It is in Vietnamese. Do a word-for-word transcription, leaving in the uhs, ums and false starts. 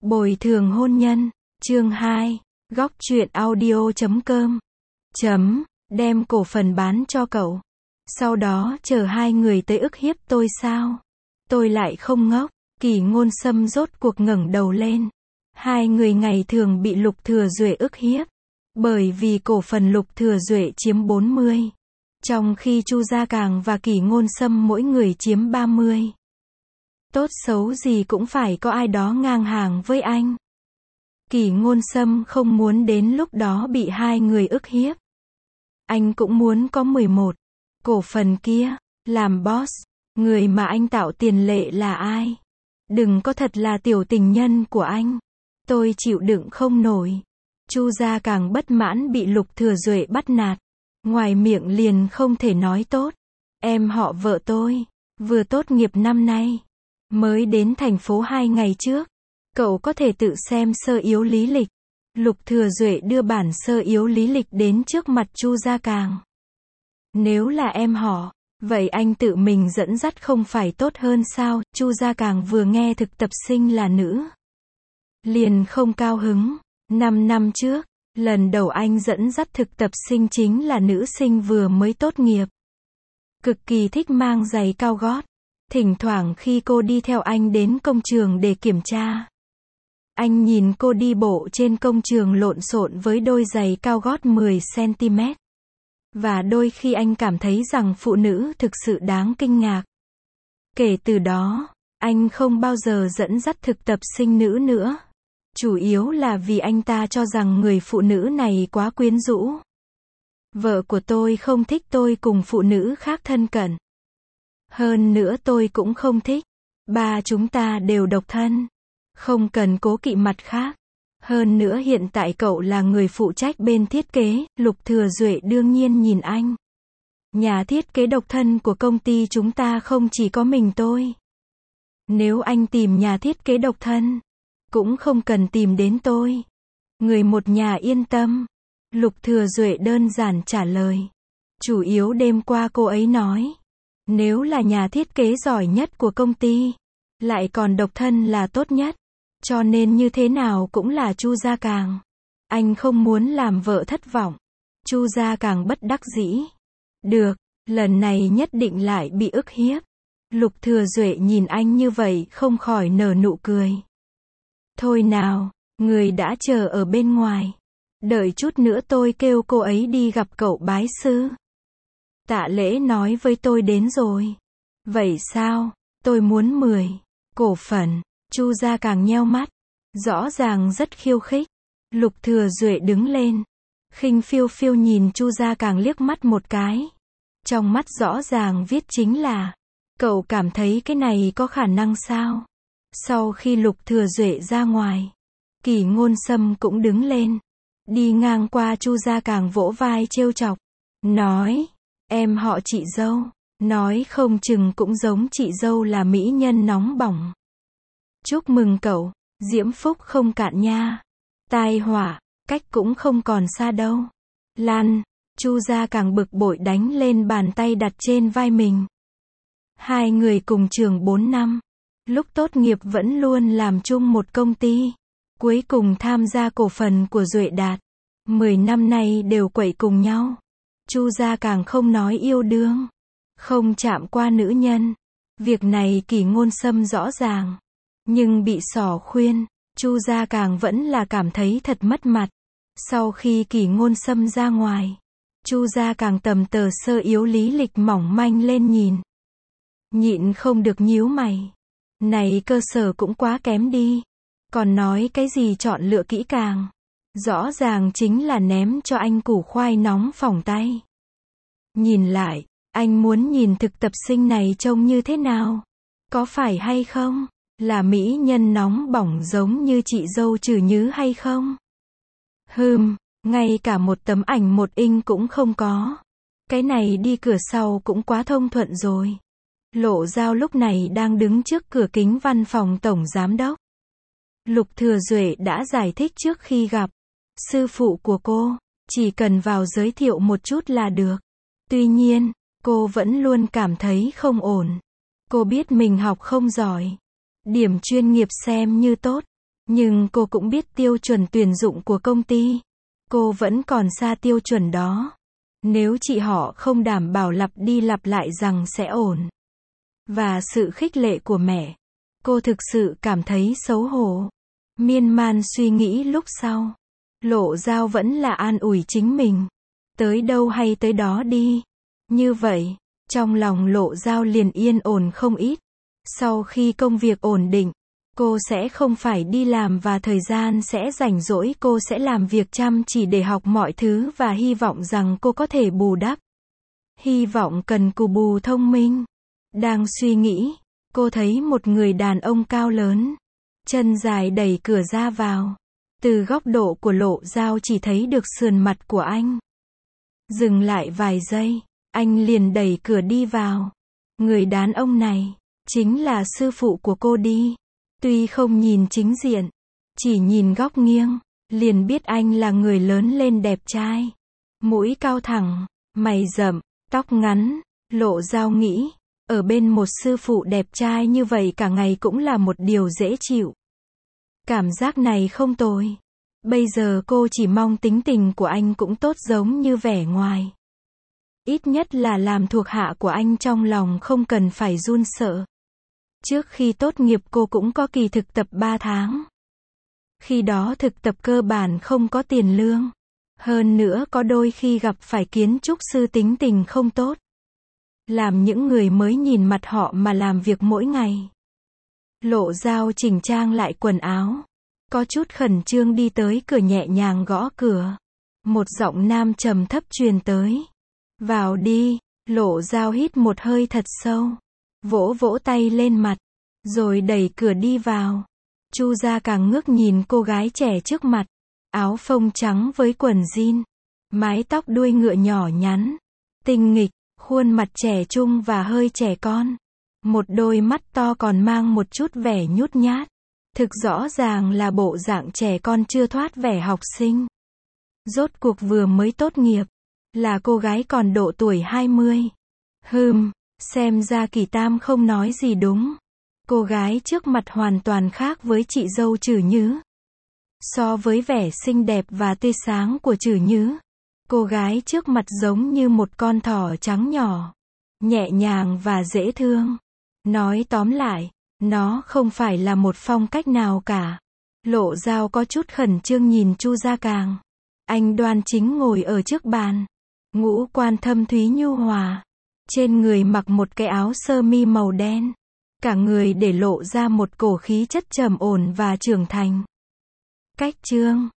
Bồi thường hôn nhân, chương hai, góc truyện audio chấm com, chấm, đem cổ phần bán cho cậu. Sau đó chờ hai người tới ức hiếp tôi sao? Tôi lại không ngốc, Kỷ Ngôn Sâm rốt cuộc ngẩng đầu lên. Hai người ngày thường bị Lục Thừa Duệ ức hiếp. Bởi vì cổ phần Lục Thừa Duệ chiếm bốn mươi. Trong khi Chu Gia Càng và Kỷ Ngôn Sâm mỗi người chiếm ba mươi. Tốt xấu gì cũng phải có ai đó ngang hàng với anh. Kỷ Ngôn Sâm không muốn đến lúc đó bị hai người ức hiếp. Anh cũng muốn có mười một. Cổ phần kia, làm boss, người mà anh tạo tiền lệ là ai? Đừng có thật là tiểu tình nhân của anh. Tôi chịu đựng không nổi. Chu Gia Càng bất mãn bị Lục Thừa Duệ bắt nạt. Ngoài miệng liền không thể nói tốt. Em họ vợ tôi, vừa tốt nghiệp năm nay. Mới đến thành phố hai ngày trước. Cậu có thể tự xem sơ yếu lý lịch. Lục Thừa Duệ đưa bản sơ yếu lý lịch đến trước mặt Chu Gia Càng. Nếu là em họ, vậy anh tự mình dẫn dắt không phải tốt hơn sao? Chu Gia Càng vừa nghe thực tập sinh là nữ, liền không cao hứng. Năm năm trước, lần đầu anh dẫn dắt thực tập sinh chính là nữ sinh vừa mới tốt nghiệp. Cực kỳ thích mang giày cao gót. Thỉnh thoảng khi cô đi theo anh đến công trường để kiểm tra, anh nhìn cô đi bộ trên công trường lộn xộn với đôi giày cao gót mười xăng-ti-mét. Và đôi khi anh cảm thấy rằng phụ nữ thực sự đáng kinh ngạc. Kể từ đó, anh không bao giờ dẫn dắt thực tập sinh nữ nữa. Chủ yếu là vì anh ta cho rằng người phụ nữ này quá quyến rũ. Vợ của tôi không thích tôi cùng phụ nữ khác thân cận. Hơn nữa tôi cũng không thích. Ba chúng ta đều độc thân. Không cần cố kỵ mặt khác. Hơn nữa hiện tại cậu là người phụ trách bên thiết kế. Lục Thừa Duệ đương nhiên nhìn anh. Nhà thiết kế độc thân của công ty chúng ta không chỉ có mình tôi. Nếu anh tìm nhà thiết kế độc thân, cũng không cần tìm đến tôi. Người một nhà yên tâm. Lục Thừa Duệ đơn giản trả lời. Chủ yếu đêm qua cô ấy nói, nếu là nhà thiết kế giỏi nhất của công ty, lại còn độc thân là tốt nhất. Cho nên như thế nào cũng là Chu Gia Càng. Anh không muốn làm vợ thất vọng. Chu Gia Càng bất đắc dĩ. Được, lần này nhất định lại bị ức hiếp. Lục Thừa Duệ nhìn anh như vậy không khỏi nở nụ cười. Thôi nào, người đã chờ ở bên ngoài. Đợi chút nữa tôi kêu cô ấy đi gặp cậu bái sư. Tạ Lễ nói với tôi đến rồi. Vậy sao? Tôi muốn mười cổ phần. Chu Gia Càng nheo mắt. Rõ ràng rất khiêu khích. Lục Thừa Duệ đứng lên. Khinh phiêu phiêu nhìn Chu Gia Càng liếc mắt một cái. Trong mắt rõ ràng viết chính là, cậu cảm thấy cái này có khả năng sao? Sau khi Lục Thừa Duệ ra ngoài, Kỷ Ngôn Sâm cũng đứng lên. Đi ngang qua Chu Gia Càng vỗ vai trêu chọc. Nói, em họ chị dâu. Nói không chừng cũng giống chị dâu là mỹ nhân nóng bỏng. Chúc mừng cậu, diễm phúc không cạn nha. Tai họa, cách cũng không còn xa đâu. Lan, Chu Gia Càng bực bội đánh lên bàn tay đặt trên vai mình. Hai người cùng trường bốn năm. Lúc tốt nghiệp vẫn luôn làm chung một công ty. Cuối cùng tham gia cổ phần của Duệ Đạt. Mười năm nay đều quậy cùng nhau. Chu Gia Càng không nói yêu đương, không chạm qua nữ nhân. Việc này Kỷ Ngôn Sâm rõ ràng. Nhưng bị xỏ khuyên, Chu Gia Càng vẫn là cảm thấy thật mất mặt. Sau khi Kỷ Ngôn Sâm ra ngoài, Chu Gia Càng tầm tờ sơ yếu lý lịch mỏng manh lên nhìn. Nhịn không được nhíu mày. Này cơ sở cũng quá kém đi. Còn nói cái gì chọn lựa kỹ càng. Rõ ràng chính là ném cho anh củ khoai nóng phỏng tay. Nhìn lại, anh muốn nhìn thực tập sinh này trông như thế nào? Có phải hay không? Là mỹ nhân nóng bỏng giống như chị dâu Trừ Nhứ hay không? Hừm, ngay cả một tấm ảnh một inch cũng không có. Cái này đi cửa sau cũng quá thông thuận rồi. Lộ Giao lúc này đang đứng trước cửa kính văn phòng tổng giám đốc. Lục Thừa Duệ đã giải thích trước khi gặp. Sư phụ của cô, chỉ cần vào giới thiệu một chút là được. Tuy nhiên, cô vẫn luôn cảm thấy không ổn. Cô biết mình học không giỏi. Điểm chuyên nghiệp xem như tốt. Nhưng cô cũng biết tiêu chuẩn tuyển dụng của công ty. Cô vẫn còn xa tiêu chuẩn đó. Nếu chị họ không đảm bảo lặp đi lặp lại rằng sẽ ổn. Và sự khích lệ của mẹ. Cô thực sự cảm thấy xấu hổ. Miên man suy nghĩ lúc sau. Lộ Dao vẫn là an ủi chính mình. Tới đâu hay tới đó đi. Như vậy, trong lòng Lộ Dao liền yên ổn không ít. Sau khi công việc ổn định, cô sẽ không phải đi làm và thời gian sẽ rảnh rỗi, cô sẽ làm việc chăm chỉ để học mọi thứ và hy vọng rằng cô có thể bù đắp. Hy vọng cần cù bù thông minh. Đang suy nghĩ, cô thấy một người đàn ông cao lớn, chân dài đẩy cửa ra vào. Từ góc độ của Lộ Dao chỉ thấy được sườn mặt của anh. Dừng lại vài giây, anh liền đẩy cửa đi vào. Người đàn ông này, chính là sư phụ của cô đi. Tuy không nhìn chính diện, chỉ nhìn góc nghiêng, liền biết anh là người lớn lên đẹp trai. Mũi cao thẳng, mày rậm, tóc ngắn, Lộ Dao nghĩ, ở bên một sư phụ đẹp trai như vậy cả ngày cũng là một điều dễ chịu. Cảm giác này không tồi. Bây giờ cô chỉ mong tính tình của anh cũng tốt giống như vẻ ngoài. Ít nhất là làm thuộc hạ của anh trong lòng không cần phải run sợ. Trước khi tốt nghiệp cô cũng có kỳ thực tập ba tháng. Khi đó thực tập cơ bản không có tiền lương. Hơn nữa có đôi khi gặp phải kiến trúc sư tính tình không tốt. Làm những người mới nhìn mặt họ mà làm việc mỗi ngày. Lộ Dao chỉnh trang lại quần áo. Có chút khẩn trương đi tới cửa nhẹ nhàng gõ cửa. Một giọng nam trầm thấp truyền tới. Vào đi, Lộ Dao hít một hơi thật sâu. Vỗ vỗ tay lên mặt. Rồi đẩy cửa đi vào. Chu Gia Càng ngước nhìn cô gái trẻ trước mặt. Áo phông trắng với quần jean. Mái tóc đuôi ngựa nhỏ nhắn. Tinh nghịch, khuôn mặt trẻ trung và hơi trẻ con. Một đôi mắt to còn mang một chút vẻ nhút nhát. Thực rõ ràng là bộ dạng trẻ con chưa thoát vẻ học sinh. Rốt cuộc vừa mới tốt nghiệp. Là cô gái còn độ tuổi hai mươi. Hừm, xem ra Kỳ Tam không nói gì đúng. Cô gái trước mặt hoàn toàn khác với chị dâu Trử Nhứ. So với vẻ xinh đẹp và tươi sáng của Trử Nhứ, cô gái trước mặt giống như một con thỏ trắng nhỏ. Nhẹ nhàng và dễ thương. Nói tóm lại, nó không phải là một phong cách nào cả. Lộ Dao có chút khẩn trương nhìn Chu Gia Càng. Anh đoan chính ngồi ở trước bàn. Ngũ quan thâm thúy nhu hòa. Trên người mặc một cái áo sơ mi màu đen. Cả người để lộ ra một cổ khí chất trầm ổn và trưởng thành. Cách chương